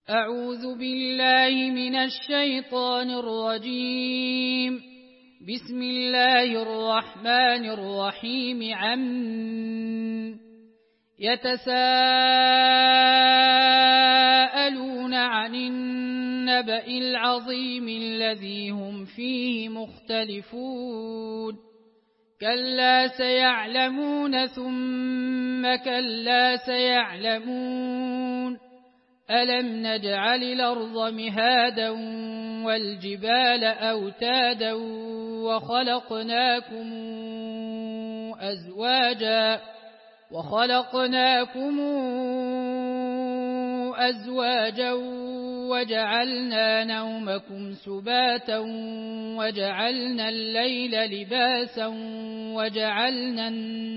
أعوذ بالله من الشيطان الرجيم. بسم الله الرحمن الرحيم. يتساءلون عن النبأ العظيم الذي هم فيه مختلفون. كلا سيعلمون ثم كلا سيعلمون. ألم نجعل الأرض مهادا والجبال أوتادا وخلقناكم أزواجا وجعلنا نومكم سباتا وجعلنا الليل لباسا وجعلنا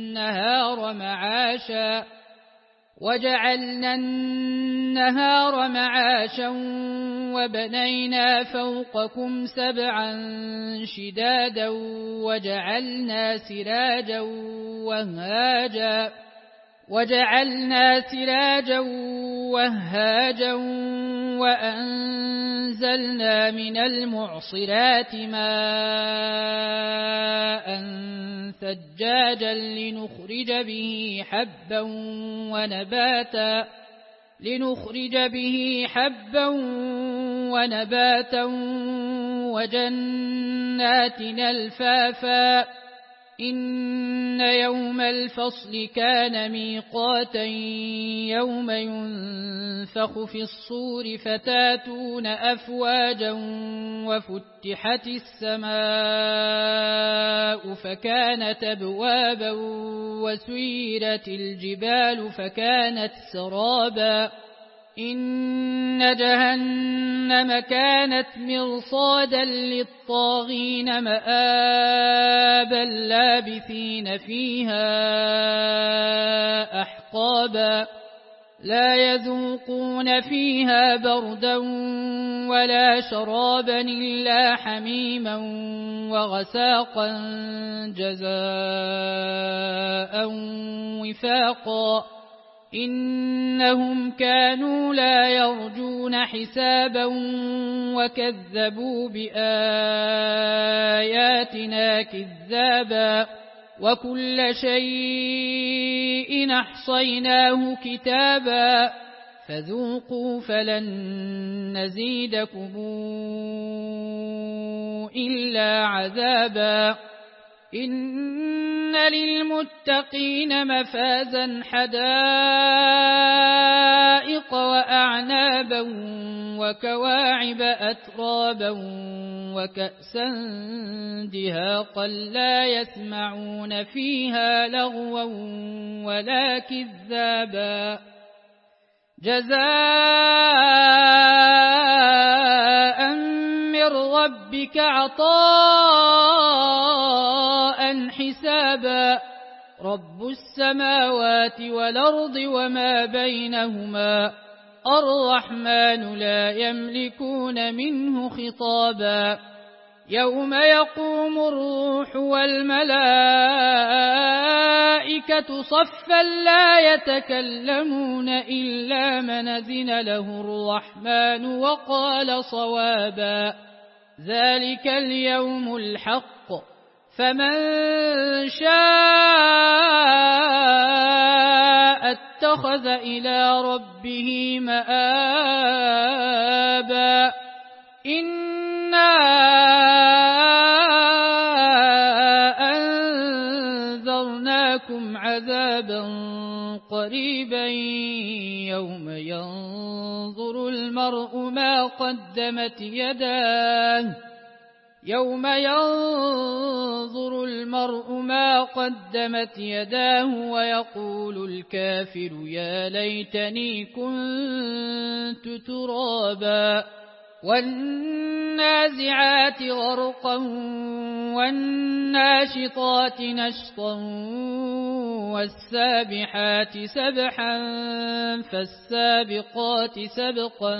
النهار معاشا وبنينا فوقكم سبعا شدادا وجعلنا سراجا وهاجا وأنزلنا من المعصرات ماء ثجاجا لنخرج به حبا ونباتا وجنات ألفافا. إن يوم الفصل كان ميقاتا يوم ينفخ في الصور فتاتون أفواجا وفتحت السماء فكانت أبوابا وسيرت الجبال فكانت سرابا. إن جهنم كانت مرصادا للطاغين مآبا لابثين فيها أحقابا. لا يذوقون فيها بردا ولا شرابا إلا حميما وغساقا جزاء وفاقا. إنهم كانوا لا يرجون حسابا وكذبوا بآياتنا كذابا. وكل شيء أحصيناه كتابا فذوقوا فلن نزيدكم إلا عذابا. إن للمتقين مفازا حدائق وأعنابا وكواعب أترابا وكأسا دهاقا لا يسمعون فيها لغوا ولا كذابا. جزاء من ربك عطاء حسابا. رب السماوات والأرض وما بينهما الرحمن لا يملكون منه خطابا. يوم يقوم الروح والملائكة صفا لا يتكلمون إلا من أذن له الرحمن وقال صوابا. ذلك اليوم الحق فمن شاء اتخذ إلى ربه مآبا. إنا أنذرناكم عذابا قريبا يوم ينظر المرء ما قدمت يداه ويقول الكافر يا ليتني كنت ترابا. والنازعات غرقا والناشطات نشطا والسابحات سبحا فالسابقات سبقا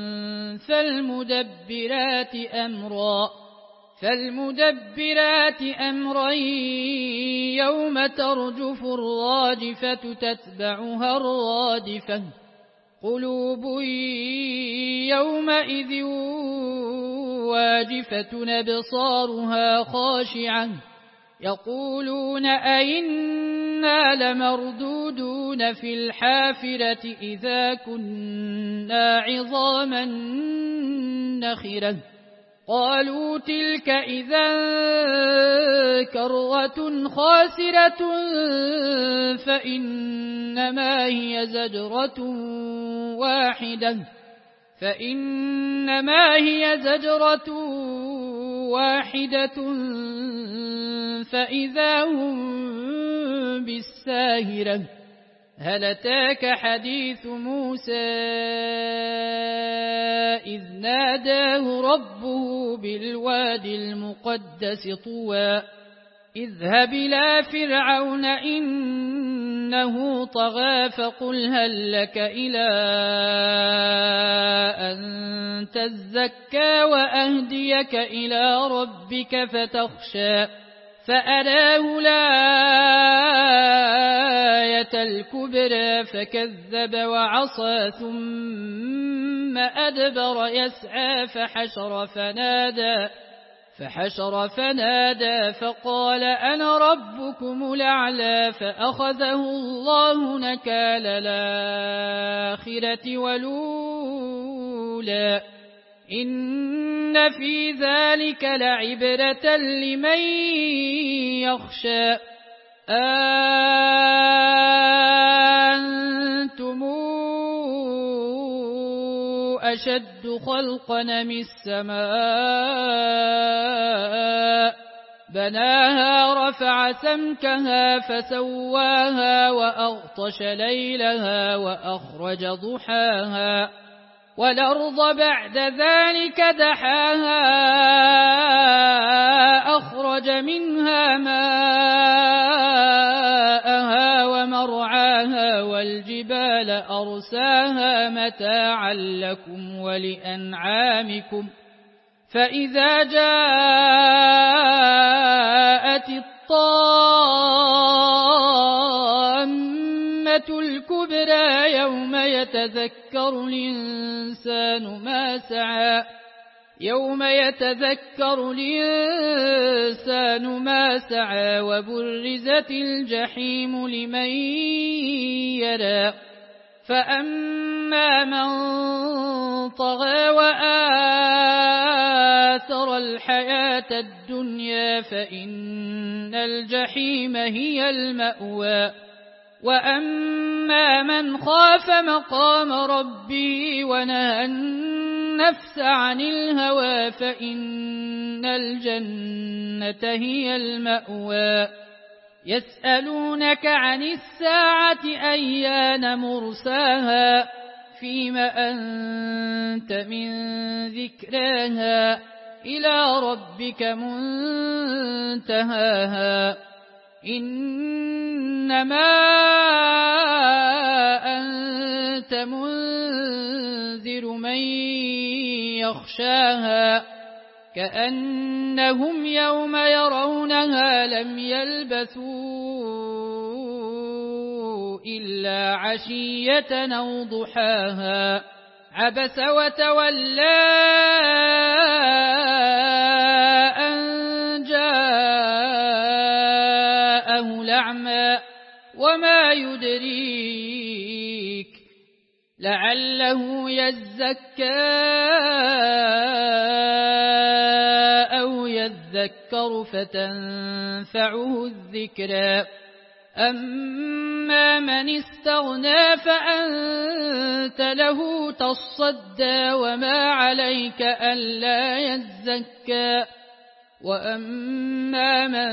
فالمدبرات أمرا يوم ترجف الراجفة تتبعها الرادفة. قلوب يومئذ واجفة أبصارها خاشعة يقولون أئنا لمردودون في الحافرة إذا كنا عظاما نخرة قالوا تلك إذا كرة خاسرة فإنما هي زجرة واحدة فإذا هم بالساهرة هل أتاك حديث موسى إذ ناداه ربه بالوادي المقدس طوى اذهب إلى فرعون إنه طغى فقل هل لك إلى أن تزكى وأهديك إلى ربك فتخشى فأراه الآية الكبرى فكذب وعصى ثم أدبر يسعى فحشر فنادى فقال أنا ربكم الأعلى فأخذه الله نكال الآخرة والأولى إن في ذلك لعبرة لمن يخشى أنتم أشد خلقا من السماء بناها رفع سمكها فسواها وأغطش ليلها وأخرج ضحاها والأرض بعد ذلك دحاها أخرج منها ماءها ومرعاها والجبال أرساها متاعا لكم ولأنعامكم فإذا جاءت الطامة الكبرى يوم يتذكر الإنسان ما سعى وبرزت الجحيم لمن يرى فأما من طغى وآثر الحياة الدنيا فإن الجحيم هي المأوى وأما من خاف مقام ربه ونهى النفس عن الهوى فإن الجنة هي المأوى يسألونك عن الساعة أيان مرساها فيم أنت من ذكراها إلى ربك منتهاها إنما أنت منذر من يخشاها كأنهم يوم يرونها لم يلبثوا إلا عشية أو ضحاها عبس وتولى أن جاءه الأعمى وما يدريك لعله يزكى أو يذكر فتنفعه الذكرى أما من استغنى فأنت له تصدى وما عليك ألا يزكى وأما من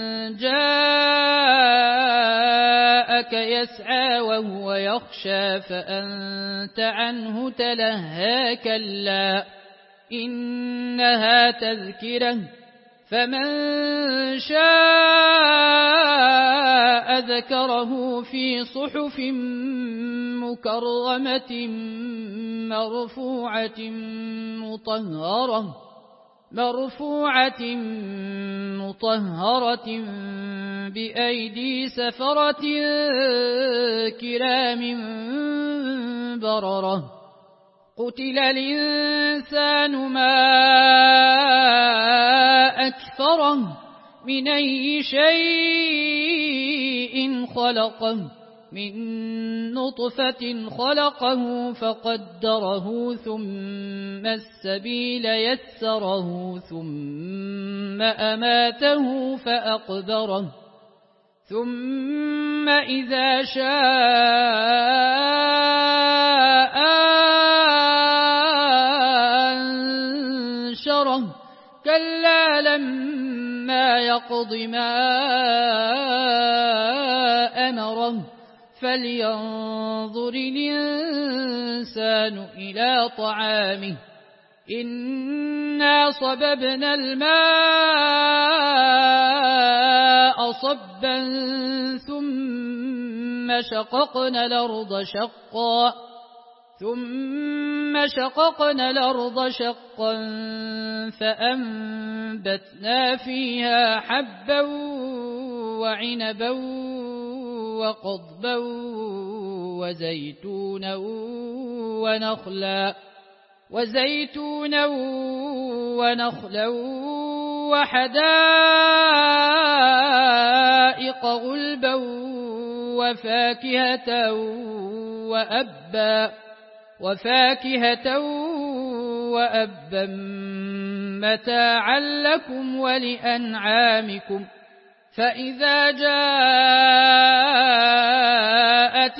جاءك يسعى وهو يخشى فأنت عنه تلهى كلا إنها تذكرة فمن شاء ذكره في صحف مكرمة مرفوعة مطهرة بأيدي سفرة كرام بررة قتل الإنسان ما أكفره من أي شيء خلقه من نطفة خلقه فقدره ثم السبيل يسره ثم أماته فأقبره ثم إذا شاء أنشره كلا لما يقض ما أمره فلينظر الإنسان إلى طعامه إنا صببنا الماء صبا ثم شققنا الأرض شقا فأنبتنا فيها حبا وعنبا وقضبا وزيتونا ونخلا وحدائق غلبا وفاكهة وأبا متاعا لكم ولأنعامكم فإذا جاءت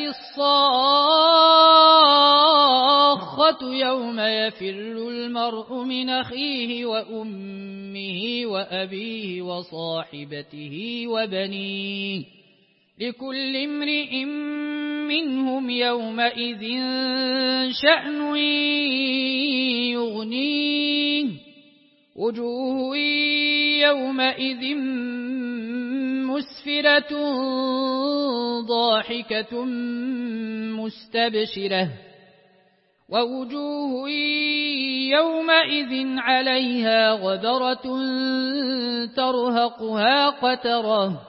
الصاخة يوم يفر المرء من أخيه وأمه وأبيه وصاحبته وبنيه لكل امرئ منهم يومئذ شأن يغنيه وجوه يومئذ مسفرة ضاحكة مستبشرة ووجوه يومئذ عليها غبرة ترهقها قترة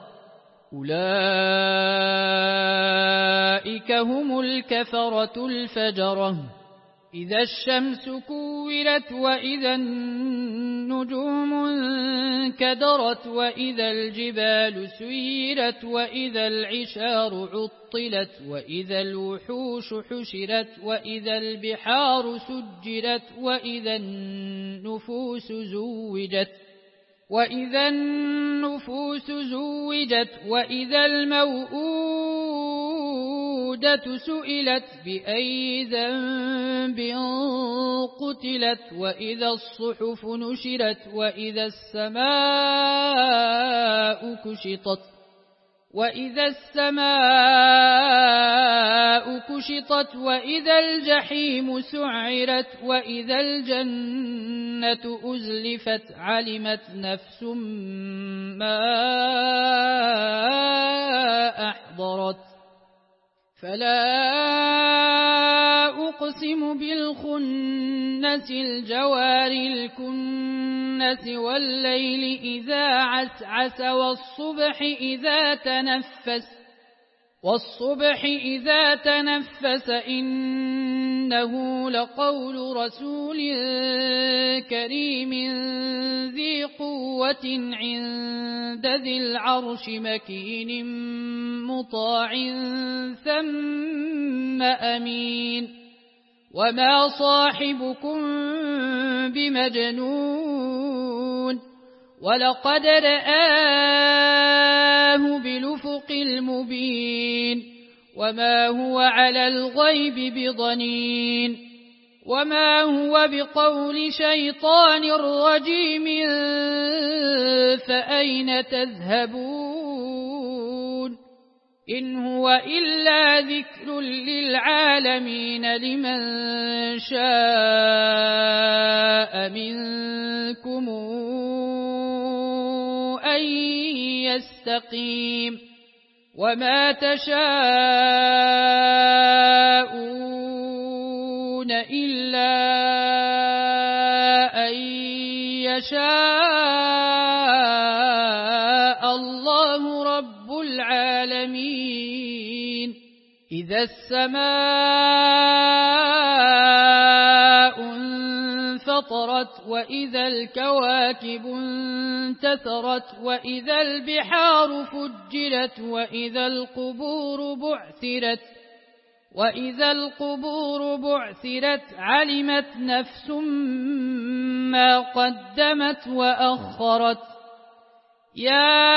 أولئك هم الكفرة الفجرة إذا الشمس كورت وإذا النجوم انكدرت وإذا الجبال سيرت وإذا العشار عطلت وإذا الوحوش حشرت وإذا البحار سجرت وإذا النفوس زوجت وإذا الموءودة سئلت بأي ذنب قتلت وإذا الصحف نشرت وإذا السماء كشطت وإذا الجحيم سعرت وإذا الجنة أزلفت علمت نفس ما أحضرت فلا أقسم بالخنس الجوار الكنس والليل إذا عسعس والصبح إذا تنفس إنه لقول رسول كريم ذي قوة عند ذي العرش مكين مطاع ثم أمين وما صاحبكم بمجنون ولقد رآه بالأفق المبين وما هو على الغيب بضنين وما هو بقول شيطان رجيم فأين تذهبون إن هو إلا ذكر للعالمين لمن شاء منكم أن يستقيم وما تشاءون إلا أن يشاء الله رب العالمين إذا السماء انفطرت وإذا الكواكب انتثرت وإذا البحار فجرت وإذا القبور بعثرت علمت نفس ما قدمت وأخرت يا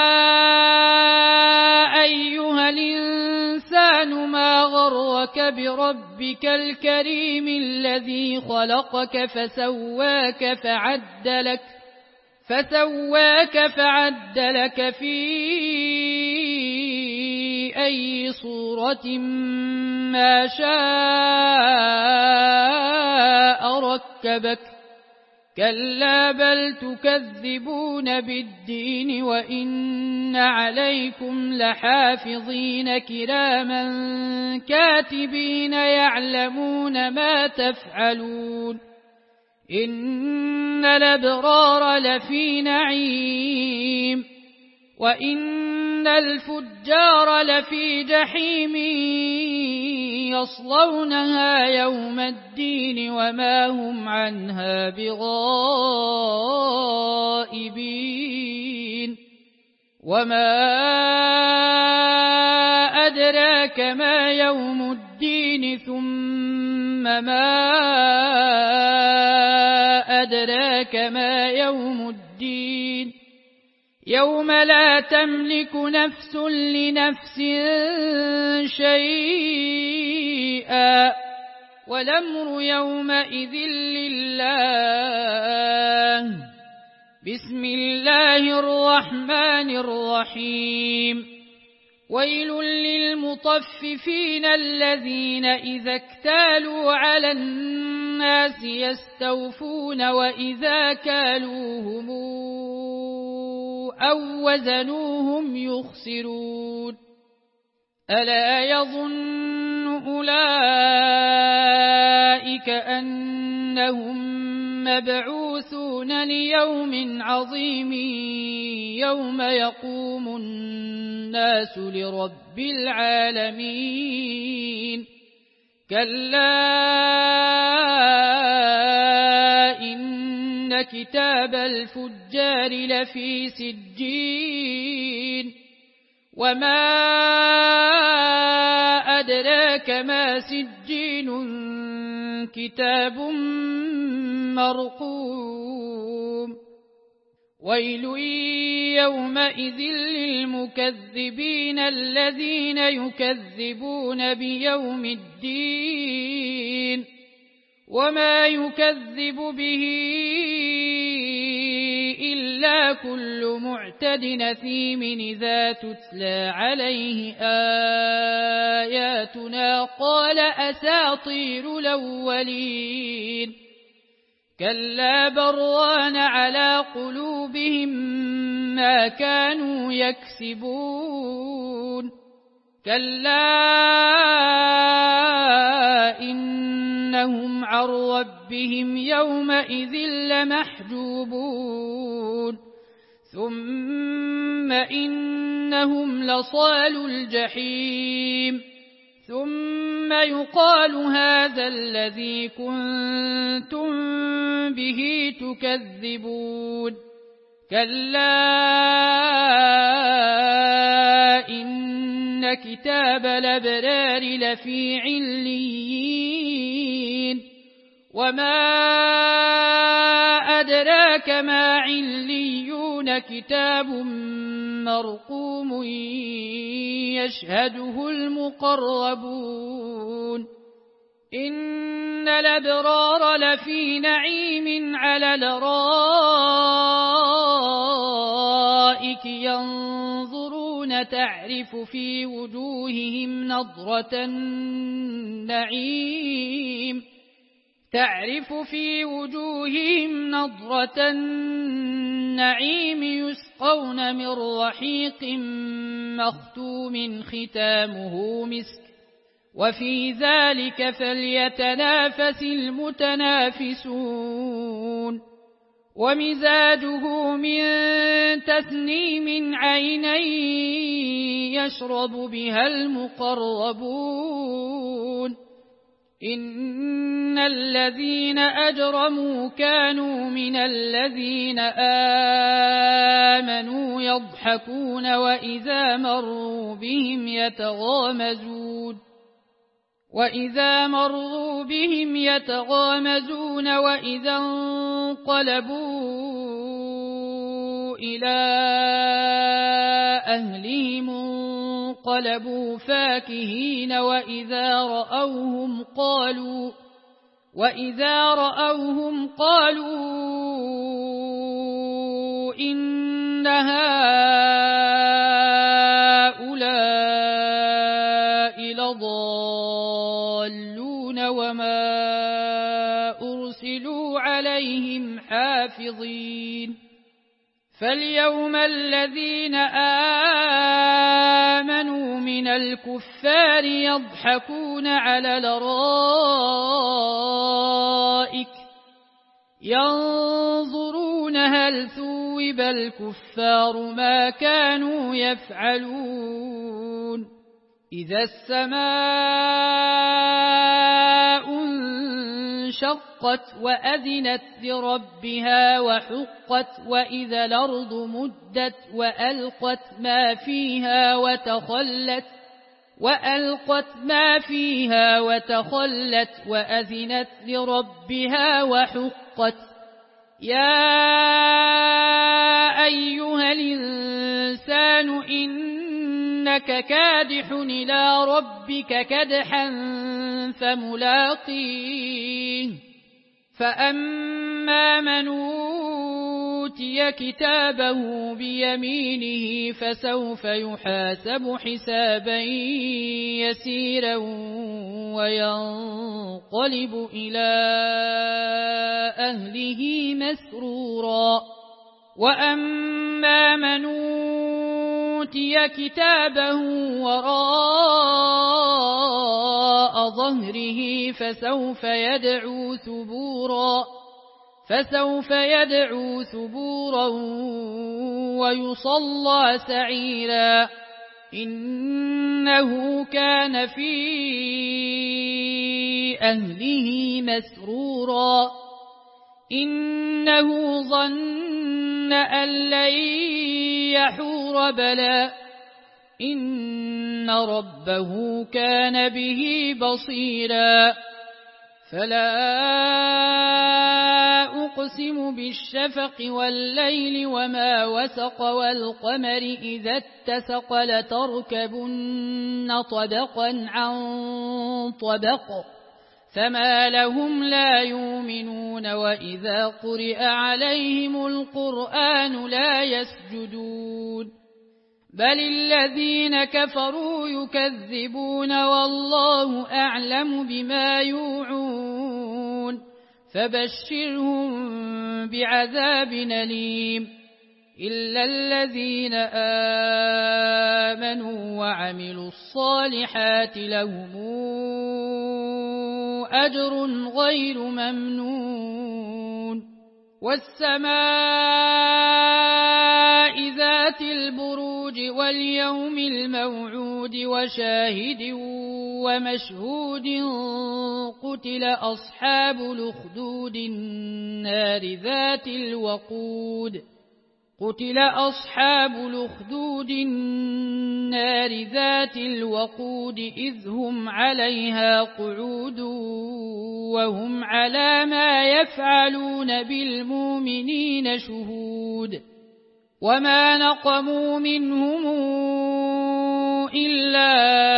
أيها الإنسان ما غرك بربك الكريم الذي خلقك فسواك فعدلك في أي صورة ما شاء ركبك كلا بل تكذبون بالدين وإن عليكم لحافظين كراما كاتبين يعلمون ما تفعلون إن الأبرار لفي نعيم وإن الفجار لفي جحيم يصلونها يوم الدين وما هم عنها بغائبين وما أدراك ما يوم الدين ثم ما أدراك ما يوم الدين يوم لا تملك نفس لنفس شيئا والأمر يومئذ لله بسم الله الرحمن الرحيم ويل للمطففين الذين إذا اكتالوا على الناس يستوفون وإذا كالوهم أو وزنوهم يخسرون ألا يظن أولئك أنهم مبعوثون ليوم عظيم يوم يقوم الناس لرب العالمين كلا إن كتاب الفجار لفي سجين وما أدراك ما سجين كتاب مرقوم ويل يومئذ للمكذبين الذين يكذبون بيوم الدين وما يكذب به إلا كل معتد أثيم إذا تتلى عليه آياتنا قال أساطير الأولين كلا بران على قلوبهم ما كانوا يكسبون كلا إنهم عن ربهم يومئذ لمحجوبون ثم إنهم لصالو الجحيم ثم يقال هذا الذي كنتم به تكذبون كلا إن كتاب الأبرار لفي عليين وما أدراك ما عليون كتاب مرقوم يشهده المقربون إن الأبرار لفي نعيم على الأرائك ينظرون تعرف في وجوههم نضرة النعيم يسقون من رحيق مختوم ختامه مسك وفي ذلك فليتنافس المتنافسون ومزاجه من تسنيم عينا يشرب بها المقربون إن الذين أجرموا كانوا من الذين آمنوا يضحكون وإذا مروا بهم يتغامزون وإذا انقلبوا إلى أهلهم انقلبوا فاكهين وإذا رأوهم قالوا إن هؤلاء لضالون وما أرسلوا عليهم حافظين فاليوم الذين آمنوا من الكفار يضحكون على الأرائك ينظرون هل ثوب الكفار ما كانوا يفعلون إذا السماء انشقت وأذنت لربها وحقت وإذا الأرض مدت وألقت ما فيها وتخلت وأذنت لربها وحقت يا أيها الإنسان إنك كادح إلى ربك كدحا فملاقيه فأما من أوتي كتابه بيمينه فسوف يحاسب حسابا يسيرا وينقلب إلى أهله مسرورا وأما من أوتي كتابه وراء ظهره فسوف يدعو ثبورا ويصلى سعيرا إنه كان في أهله مسرورا إنه ظن أن لن يحور بلى إن ربه كان به بصيرا فلا أقسم بالشفق والليل وما وسق والقمر إذا اتسق لتركبن طبقا عن طبق فما لهم لا يؤمنون وإذا قرئ عليهم القرآن لا يسجدون بل الذين كفروا يكذبون والله أعلم بما يوعون فبشرهم بعذاب أليم إلا الذين آمنوا وعملوا الصالحات لهم أجر غير ممنون والسماء ذات البروج واليوم الموعود وشاهد ومشهود قتل أصحاب الأخدود النار ذات الوقود إذ هم عليها قعود وهم على ما يفعلون بالمؤمنين شهود وما نقموا منهم إلا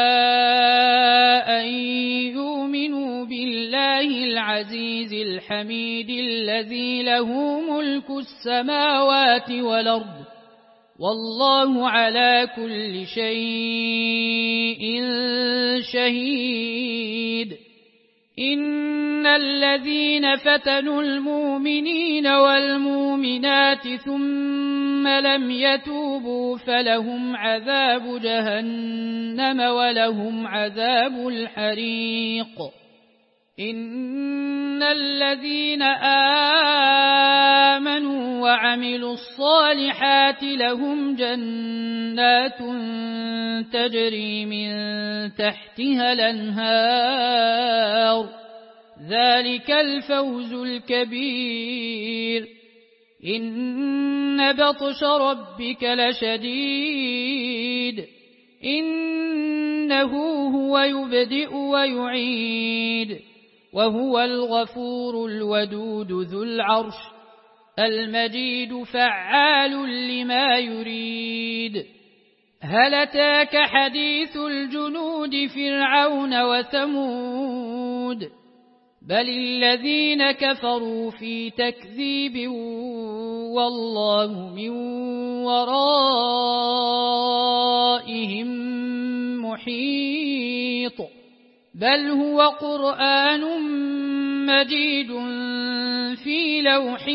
أن يؤمنوا بالله العزيز الحميد الذي له ملك السماوات والأرض والله على كل شيء شهيد إن الذين فتنوا المؤمنين والمؤمنات ثم لم يتوبوا فلهم عذاب جهنم ولهم عذاب الحريق إن الذين آمنوا وعملوا الصالحات لهم جنات تجري من تحتها الأنهار ذلك الفوز الكبير إن بطش ربك لشديد إنه هو يبدئ ويعيد وهو الغفور الودود ذو العرش المجيد فعال لما يريد هل أتاك حديث الجنود فرعون وثمود بل الذين كفروا في تكذيب والله من ورائهم محيط بل هو قرآن مجيد في لوح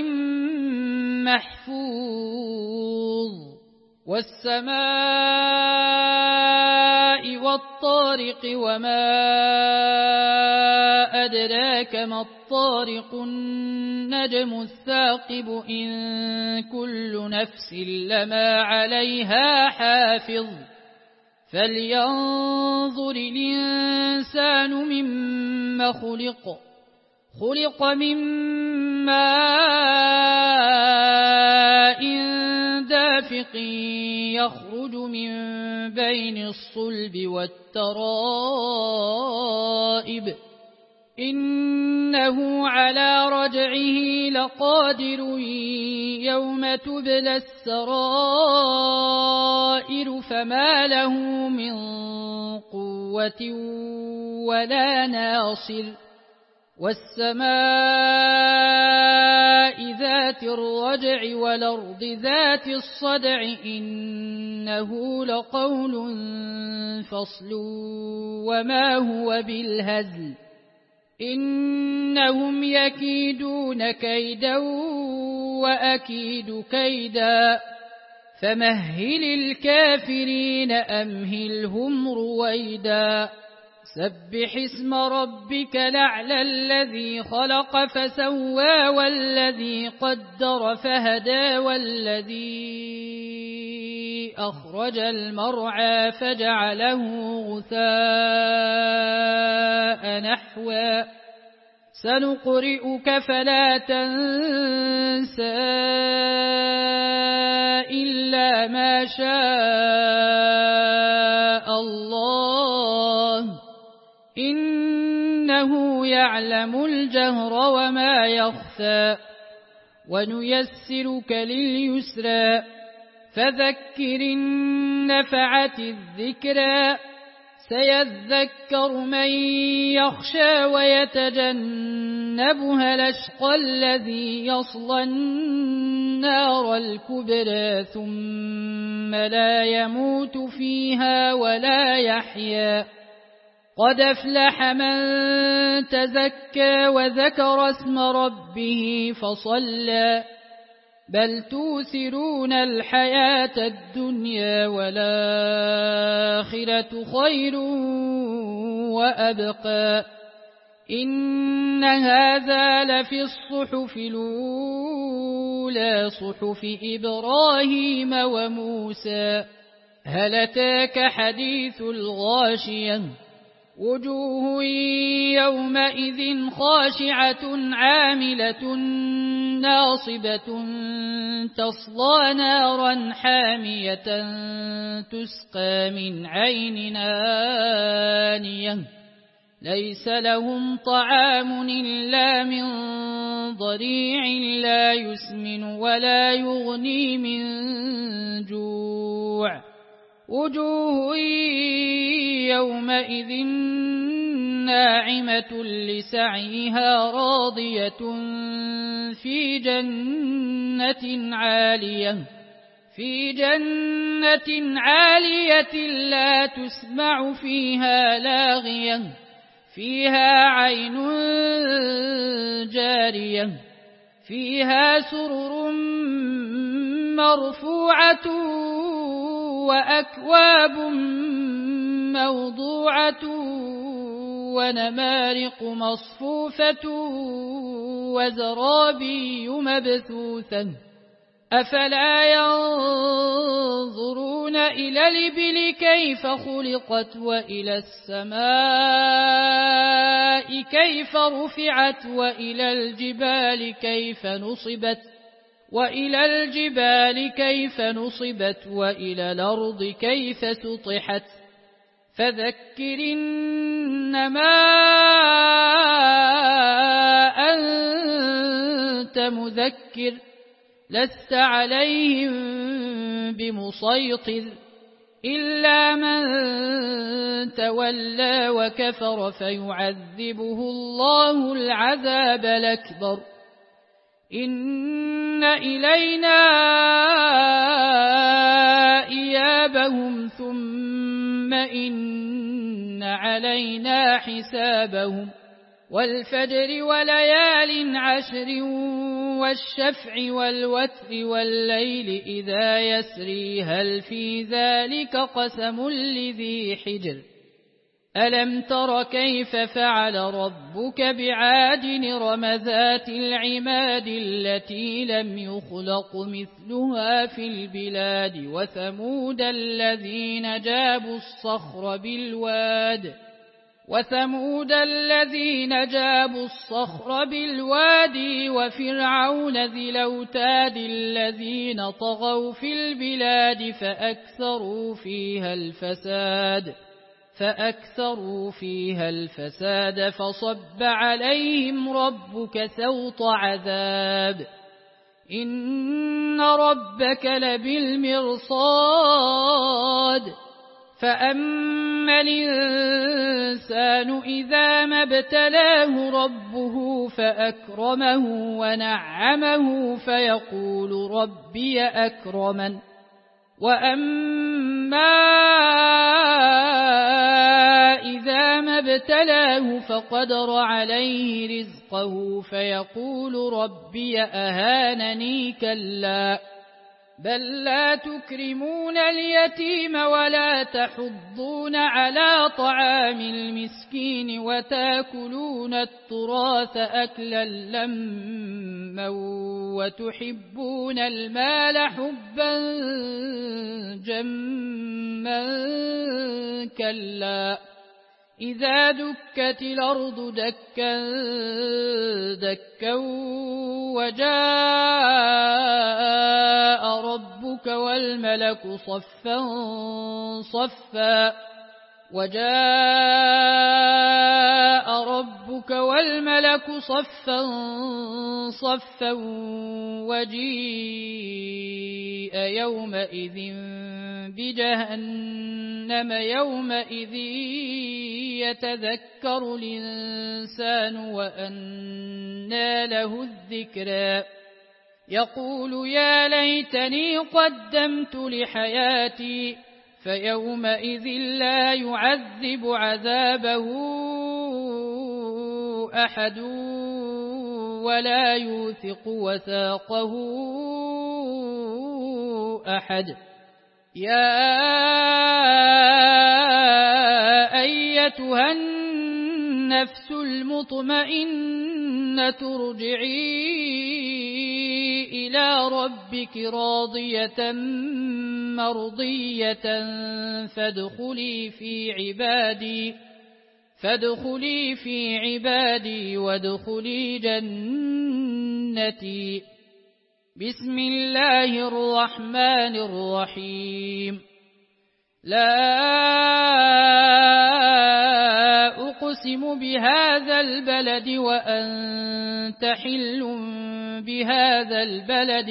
محفوظ والسماء والطارق وما أدراك ما الطارق النجم الثاقب إن كل نفس لما عليها حافظ فلينظر الإنسان مما خلق من ماء دافق يخرج من بين الصلب والترائب إنه على رجعه لقادر يوم تبلى السرائر فما له من قوة ولا ناصر والسماء ذات الرجع والأرض ذات الصدع إنه لقول فصل وما هو بالهزل إنهم يكيدون كيدا وأكيد كيدا فمهل الكافرين أمهلهم رويدا سبح اسم ربك الأعلى الذي خلق فسوى والذي قدر فهدى والذي أخرج المرعى فجعله غثاء نحوا سنقرئك فلا تنسى إلا ما شاء الله إنه يعلم الجهر وما يخفى ونيسرك لليسرى فذكر النفعة الذكرى سيذكر من يخشى ويتجنبها الأشقى الذي يصلى النار الكبرى ثم لا يموت فيها ولا يحيا قد أفلح من تزكى وذكر اسم ربه فصلى بل توثرون الحياة الدنيا والآخرة خير وأبقى إن هذا لفي الصحف الأولى صحف إبراهيم وموسى هل أتاك حديث الغاشية وجوه يومئذ خاشعة عاملة ناصبة تصلى نارا حامية تسقى من عين آنية ليس لهم طعام إلا من ضريع لا يسمن ولا يغني من جوع وجوه يومئذ ناعمة لسعيها راضية في جنة عالية لا تسمع فيها لاغية فيها عين جارية فيها سرر مرفوعة وأكواب موضوعة ونمارق مصفوفة وزرابي مبثوثة أفلا ينظرون إلى الإبل كيف خلقت وإلى السماء كيف رفعت وإلى الجبال كيف نصبت وإلى الأرض كيف سطحت فذكر إنما أنت مذكر لست عليهم بمسيطر إلا من تولى وكفر فيعذبه الله العذاب الأكبر إن إلينا إيابهم ثم إن علينا حسابهم والفجر وليال عشر والشفع والوتر والليل إذا يسري هل في ذلك قسم لذي حجر ألم تر كيف فعل ربك بعاد إرم ذات العماد التي لم يخلق مثلها في البلاد وثمود الذين جابوا الصخر بالوادي وفرعون ذي الأوتاد الذين طغوا في البلاد فأكثروا فيها الفساد فصب عليهم ربك سوط عذاب إن ربك لبالمرصاد فأما الإنسان إذا ما ابتلاه ربه فأكرمه ونعمه فيقول ربي أكرمن وأما إذا ما ابتلاه فقدر عليه رزقه فيقول ربي أهانني كلا بل لا تكرمون اليتيم ولا تحضون على طعام المسكين وتاكلون التراث أكلا لما وتحبون المال حبا جما كلا إذا دكت الأرض دكا دكا وجاء ربك والملك صفا صفا وجيء يومئذ بجهنم يومئذ يتذكر الإنسان وأنى له الذكرى يقول يا ليتني قدمت لحياتي فيومئذ لا يعذب عذابه أحد ولا يوثق وثاقه أحد يا أيتها النفس المطمئنة ارجعي إلى ربك راضية مرضية فادخلي في عبادي وادخلي جنتي بسم الله الرحمن الرحيم لا أقسم بهذا البلد وأنت حل بهذا البلد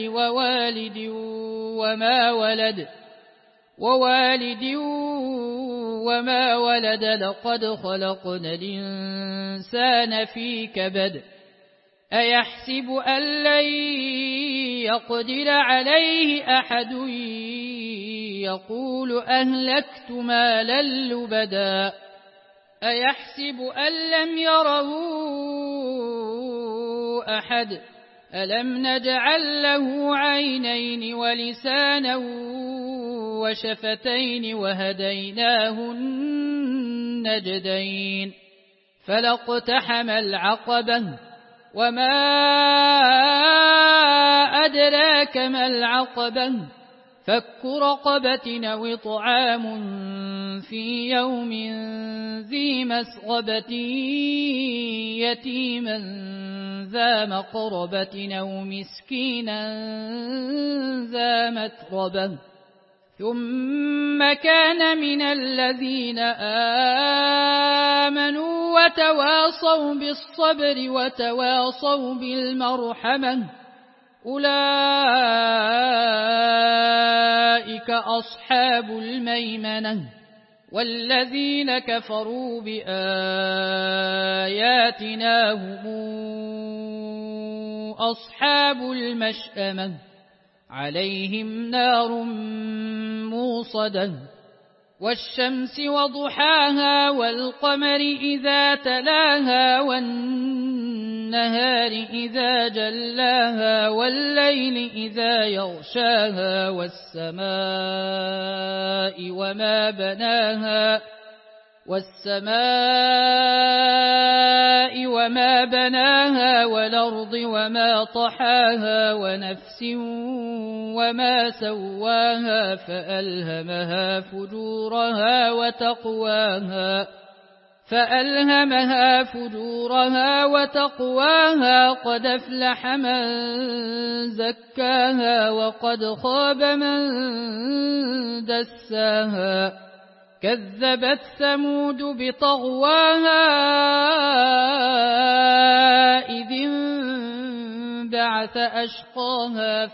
ووالد وما ولد لقد خلقنا الإنسان في كبد أيحسب أن لن يقدر عليه أحد يقول أهلكت مالا لبدا أيحسب أن لم يره أحد ألم نجعل له عينين ولسانا وشفتين وهديناه النجدين فلاقتحم العقبة وما أدراك أدراك ما العقبة فك رقبة أو إطعام في يوم ذي مسغبة يتيما ذا مقربة أو مسكينا ذا متربة ثم كان من الذين آمنوا وتواصوا بالصبر وتواصوا بالمرحمة أولئك أصحاب الميمنة والذين كفروا بآياتنا هم أصحاب المشأمة عليهم نار موصدة والشمس وضحاها والقمر إذا تلاها والنهار إذا جلاها والليل إذا يغشاها والسماء وما بناها والأرض وما طحاها ونفس وما سواها فألهمها فجورها وتقواها قد أفلح من زكاها وقد خاب من دساها كذبت ثمود بطغواها إذ انبعث أشقاها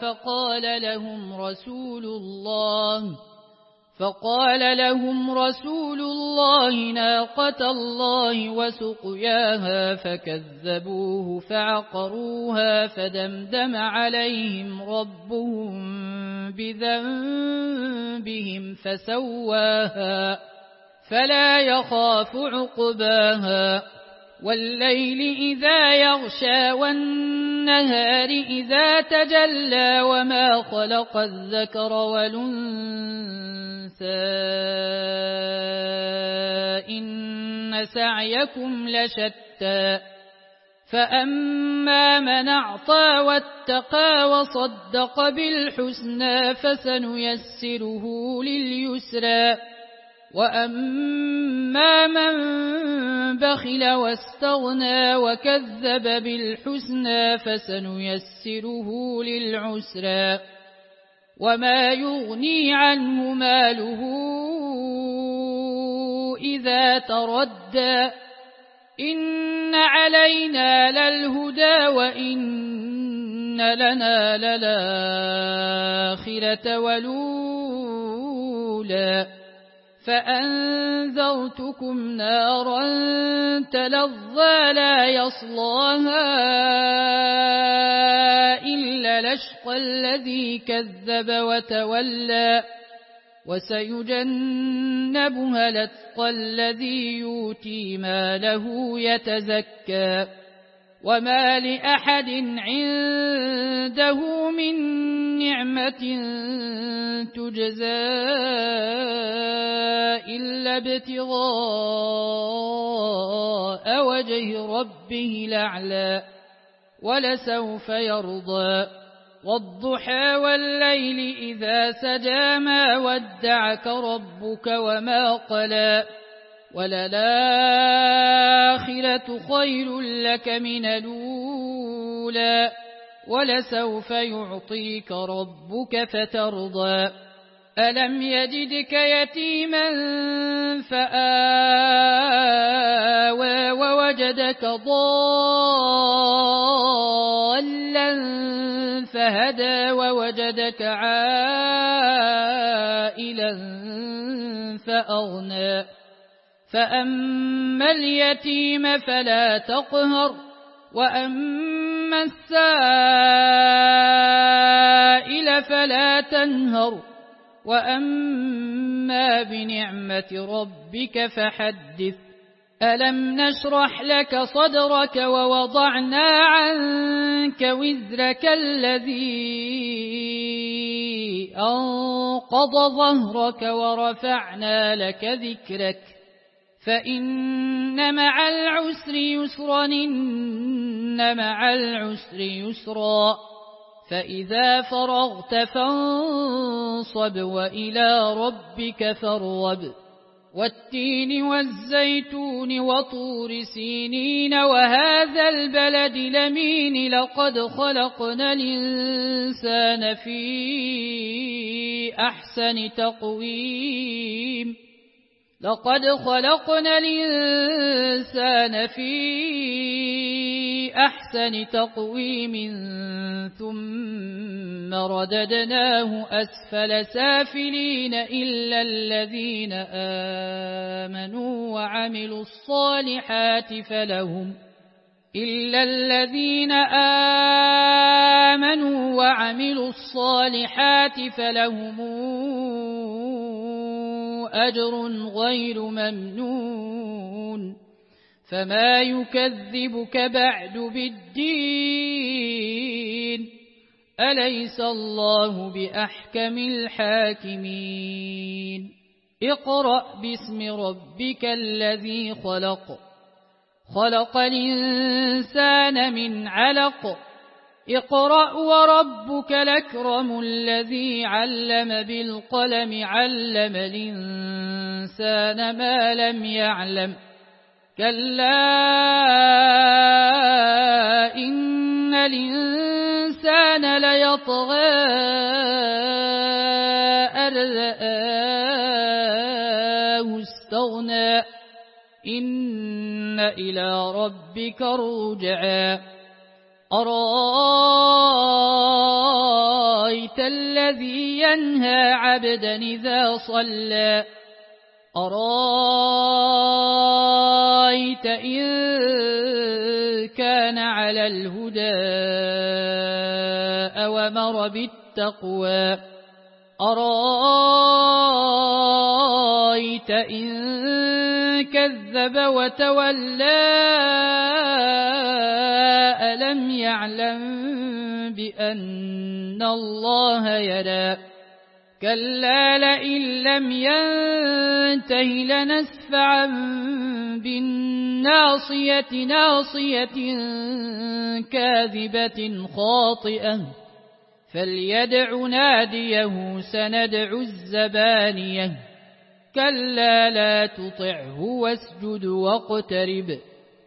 فقال لهم رسول الله ناقة الله وسقياها فكذبوه فعقروها فدمدم عليهم ربهم بذنبهم فسواها فلا يخاف عقباها والليل إذا يغشى والنهار إذا تجلى وما خلق الذكر والأنثى إن سعيكم لشتى فأما من أعطى واتقى وصدق بالحسنى فسنيسره لليسرى وأما من بخل واستغنى وكذب بالحسنى فسنيسره للعسرى وما يغني عنه ماله إذا تردى إن علينا للهدى وإن لنا للآخرة والأولى فأنذرتكم نارا تلظى لا يصلاها إلا الأشقى الذي كذب وتولى وسيجنبها الأتقى الذي يؤتي ماله يتزكى وما لأحد عنده من نعمة تجزى إلا ابتغاء وجه ربه الأعلى ولسوف يرضى والضحى والليل إذا سجى ما ودعك ربك وما قلى وللآخرة خير لك من الأولى ولسوف يعطيك ربك فترضى ألم يجدك يتيما فآوى ووجدك ضالا فهدى ووجدك عائلا فأغنى فأما اليتيم فلا تقهر وأما السائل فلا تنهر وأما بنعمة ربك فحدث ألم نشرح لك صدرك ووضعنا عنك وزرك الذي أنقض ظهرك ورفعنا لك ذكرك فإن مع العسر يسرا إن مع العسر يسرا فإذا فرغت فانصب وإلى ربك فارغب والتين والزيتون وطور سينين وهذا البلد الأمين لقد خلقنا الإنسان في أحسن تقويم ثم رددناه أسفل سافلين إلا الذين آمنوا وعملوا الصالحات فلهم أجر غير ممنون فما يكذبك بعد بالدين أليس الله بأحكم الحاكمين اقرأ باسم ربك الذي خلق الإنسان من علق اقرأ وربك الأكرم الذي علم بالقلم علم الإنسان ما لم يعلم كلا إن الإنسان ليطغى أن رآه استغنى إن إلى ربك الرجعى أرأيت الذي ينهى عبدا إذا صلى أرأيت إن كان على الهدى أوامر بالتقوى أرأيت إن كذب وتولى ألم يعلم بأن الله يرى كلا لئن لم ينته لنسفعا بالناصية ناصية كاذبة خاطئة فليدع ناديه سندع الزبانية كلا لا تطعه واسجد واقترب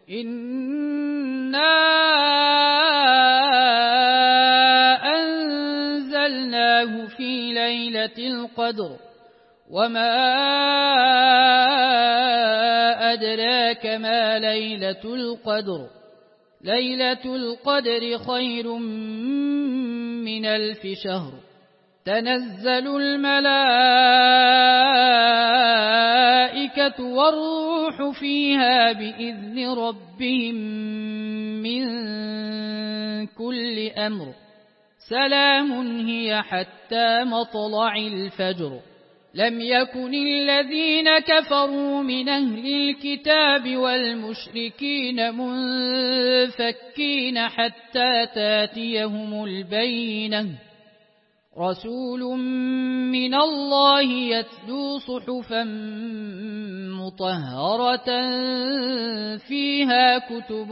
إنا أنزلناه في ليلة القدر وما أدراك ما ليلة القدر ليلة القدر خير من 1000 شهر تنزل الملائكة والروح فيها بإذن ربهم من كل أمر سلام هي حتى مطلع الفجر لم يكن الذين كفروا من أهل الكتاب والمشركين منفكين حتى تاتيهم البينة رسول من الله يتلو صحفا مطهرة فيها كتب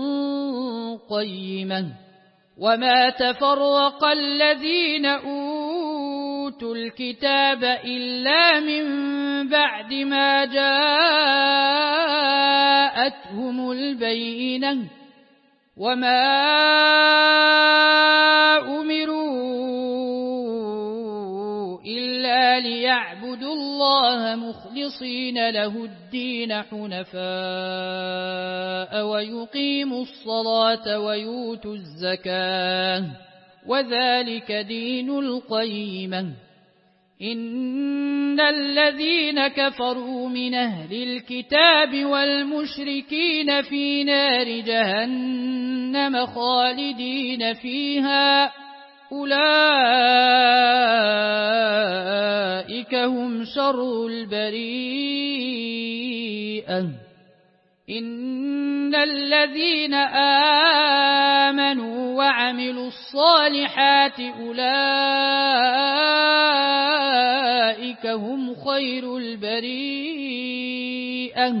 قيمة وما تفرق الذين أوتوا الكتاب إلا من بعد ما جاءتهم البينة وما أمروا إلا ليعبدوا الله مخلصين له الدين حنفاء ويقيموا الصلاة ويؤتوا الزكاة وذلك دين القيمة إن الذين كفروا من أهل الكتاب والمشركين في نار جهنم خالدين فيها أولئك هم شر البريئة إن الذين آمنوا وعملوا الصالحات أولئك هم خير البريئة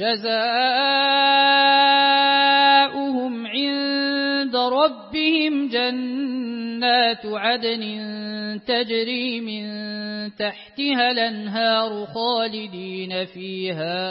جزاؤهم عند ربهم جنات عدن تجري من تحتها الأنهار خالدين فيها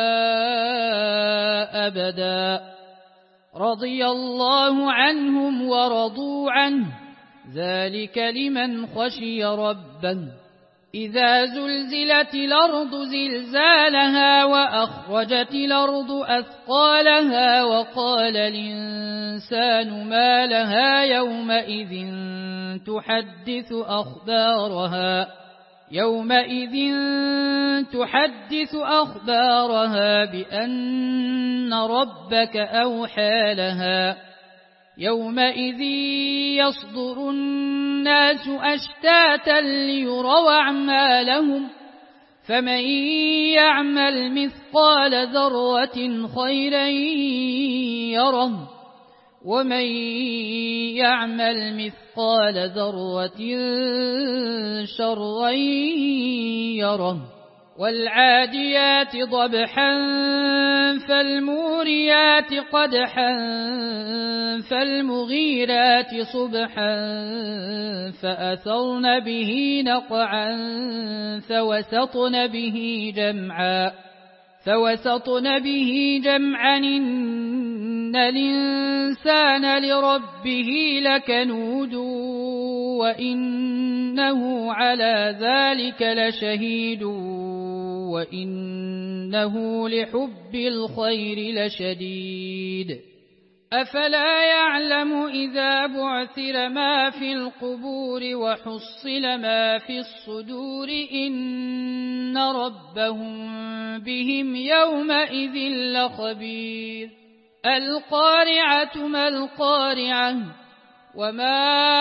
أبدا رضي الله عنهم ورضوا عنه ذلك لمن خشي ربه إذا زلزلت الأرض زلزالها وأخرجت الأرض أثقالها وقال الإنسان ما لها يومئذ تحدث أخبارها بأن ربك أوحى لها يومئذ يصدر الناس أشتاتا ليروا أعمالهم فمن يعمل مثقال ذرة خيرا يره ومن يعمل مثقال ذرة شرا يره والعاديات ضبحا فالموريات قدحا فالمغيرات صبحا فأثرن به نقعا فوسطن به جمعا إن الإنسان لربه لكنود وإنه على ذلك لشهيد وإنه لحب الخير لشديد أفلا يعلم إذا بعثر ما في القبور وحصل ما في الصدور إن ربهم بهم يومئذ لخبير القارعة ما القارعة وما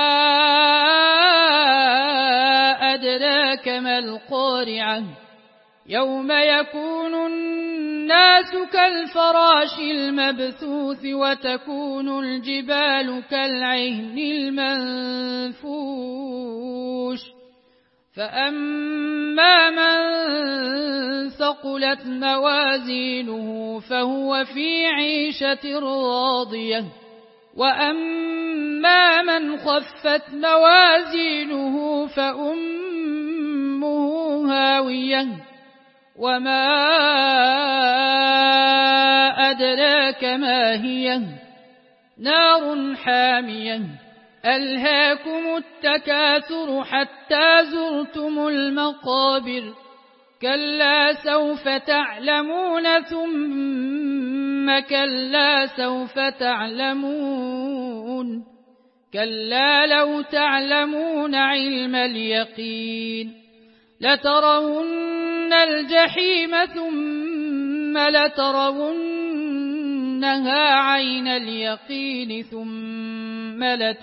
أدراك ما القارعة يوم يكون الناس كالفراش المبثوث وتكون الجبال كالعهن المنفوش فأما من ثقلت موازينه فهو في عيشة راضية وأما من خفت موازينه فأمه هاوية وما أدراك ما هي نار حامية ألهاكم التكاثر حتى زرتم المقابر كلا سوف تعلمون ثم كلا سوف تعلمون كلا لو تعلمون علم اليقين لترون الجحيم ثم لترونها عين اليقين ثم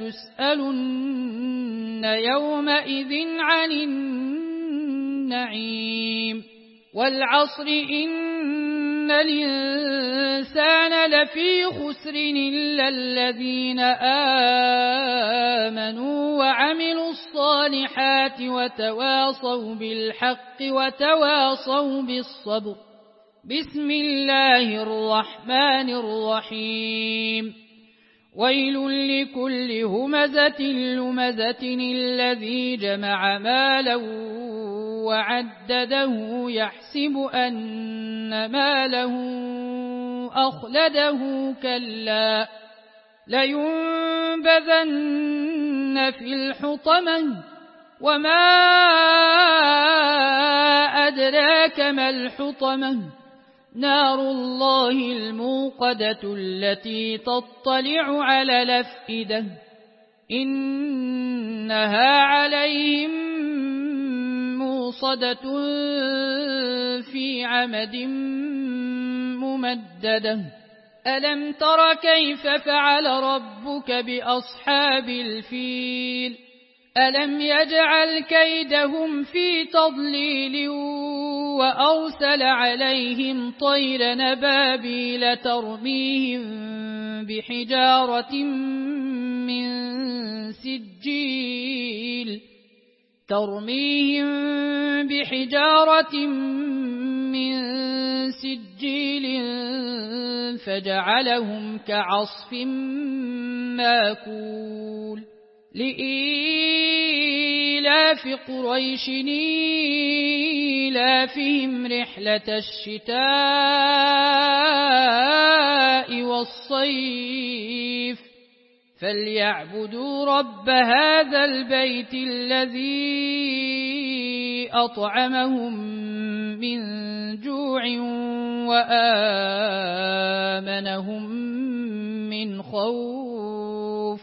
لتسألن يومئذ عن النعيم والعصر إن الإنسان لفي خسر إلا الذين آمنوا وعملوا الصالحات وتواصوا بالحق وتواصوا بالصبر بسم الله الرحمن الرحيم ويل لكل همزة لمزة الذي جمع مالا وعدده يحسب أن ماله أخلده كلا لينبذن في الحطمة وما أدراك ما الحطمة نار الله الموقدة التي تطلع على الأفئدة إنها عليهم موصدة في عمد ممددة ألم تر كيف فعل ربك بأصحاب الفيل ألم يجعل كيدهم في تضليل وأرسل عليهم طير نبابيل ترميهم بحجارة من سجيل فجعلهم كعصف ماكول لإيلاف قريش إيلافهم رحلة الشتاء والصيف فليعبدوا رب هذا البيت الذي أطعمهم من جوع وآمنهم من خوف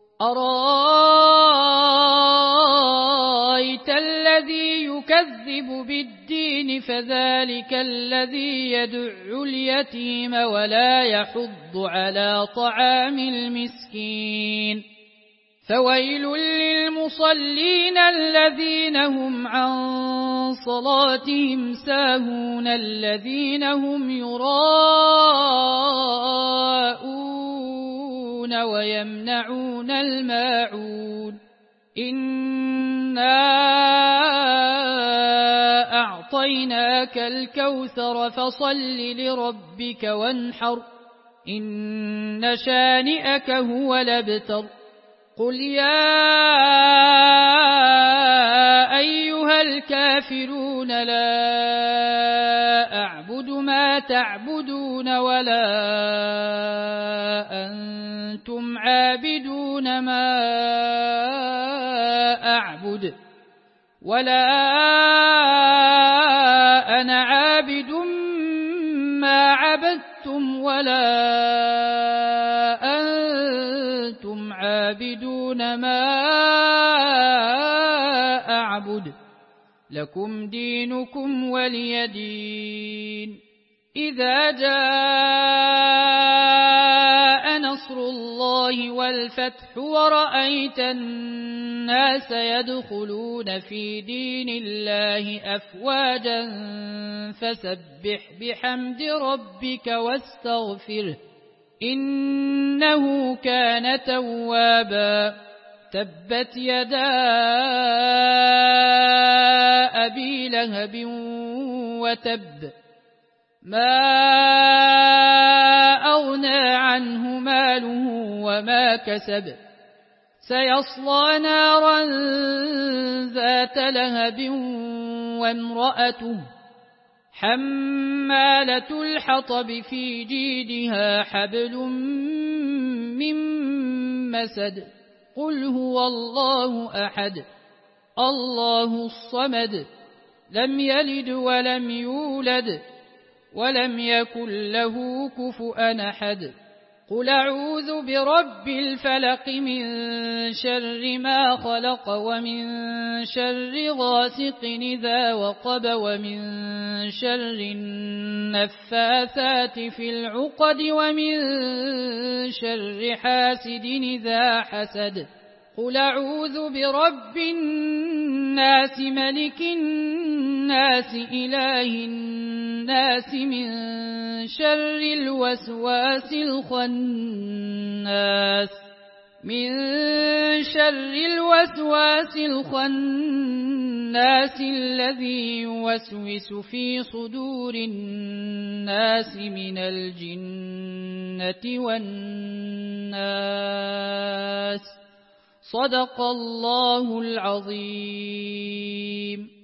أرأيت الذي يكذب بالدين فذلك الذي يدع اليتيم ولا يحض على طعام المسكين فويل للمصلين الذين هم عن صلاتهم ساهون الذين هم يراءون ويمنعون الماعون إنا أعطيناك الكوثر فصل لربك وانحر إن شانئك هو الأبتر قل يا أيها الكافرون لا أعبد ما تعبدون ولا أنتم عابدون ما أعبد ولا أنا عابد ما عبدتم ولا أنتم عابدون ما أعبد لكم دينكم ولي دين إذا جاء نصر الله والفتح ورأيت الناس يدخلون في دين الله أفواجا فسبح بحمد ربك واستغفره إنه كان توابا تبت يدا أبي لهب وتب ما أغنى عنه ماله وما كسب سيصلى نارا ذات لهب وامرأته حمالة الحطب في جيدها حبل من مسد قل هو الله أحد الله الصمد لم يلد ولم يولد ولم يكن له كفؤا أحد قل أعوذ برب الفلق من شر ما خلق ومن شر غاسق إذا وقب ومن شر النفاثات في العقد ومن شر حاسد إذا حسد قل أعوذ برب الناس ملك الناس إله الناس من شر الوسواس الخناس الذي يوسوس في صدور الناس من الجنة والناس صدق الله العظيم.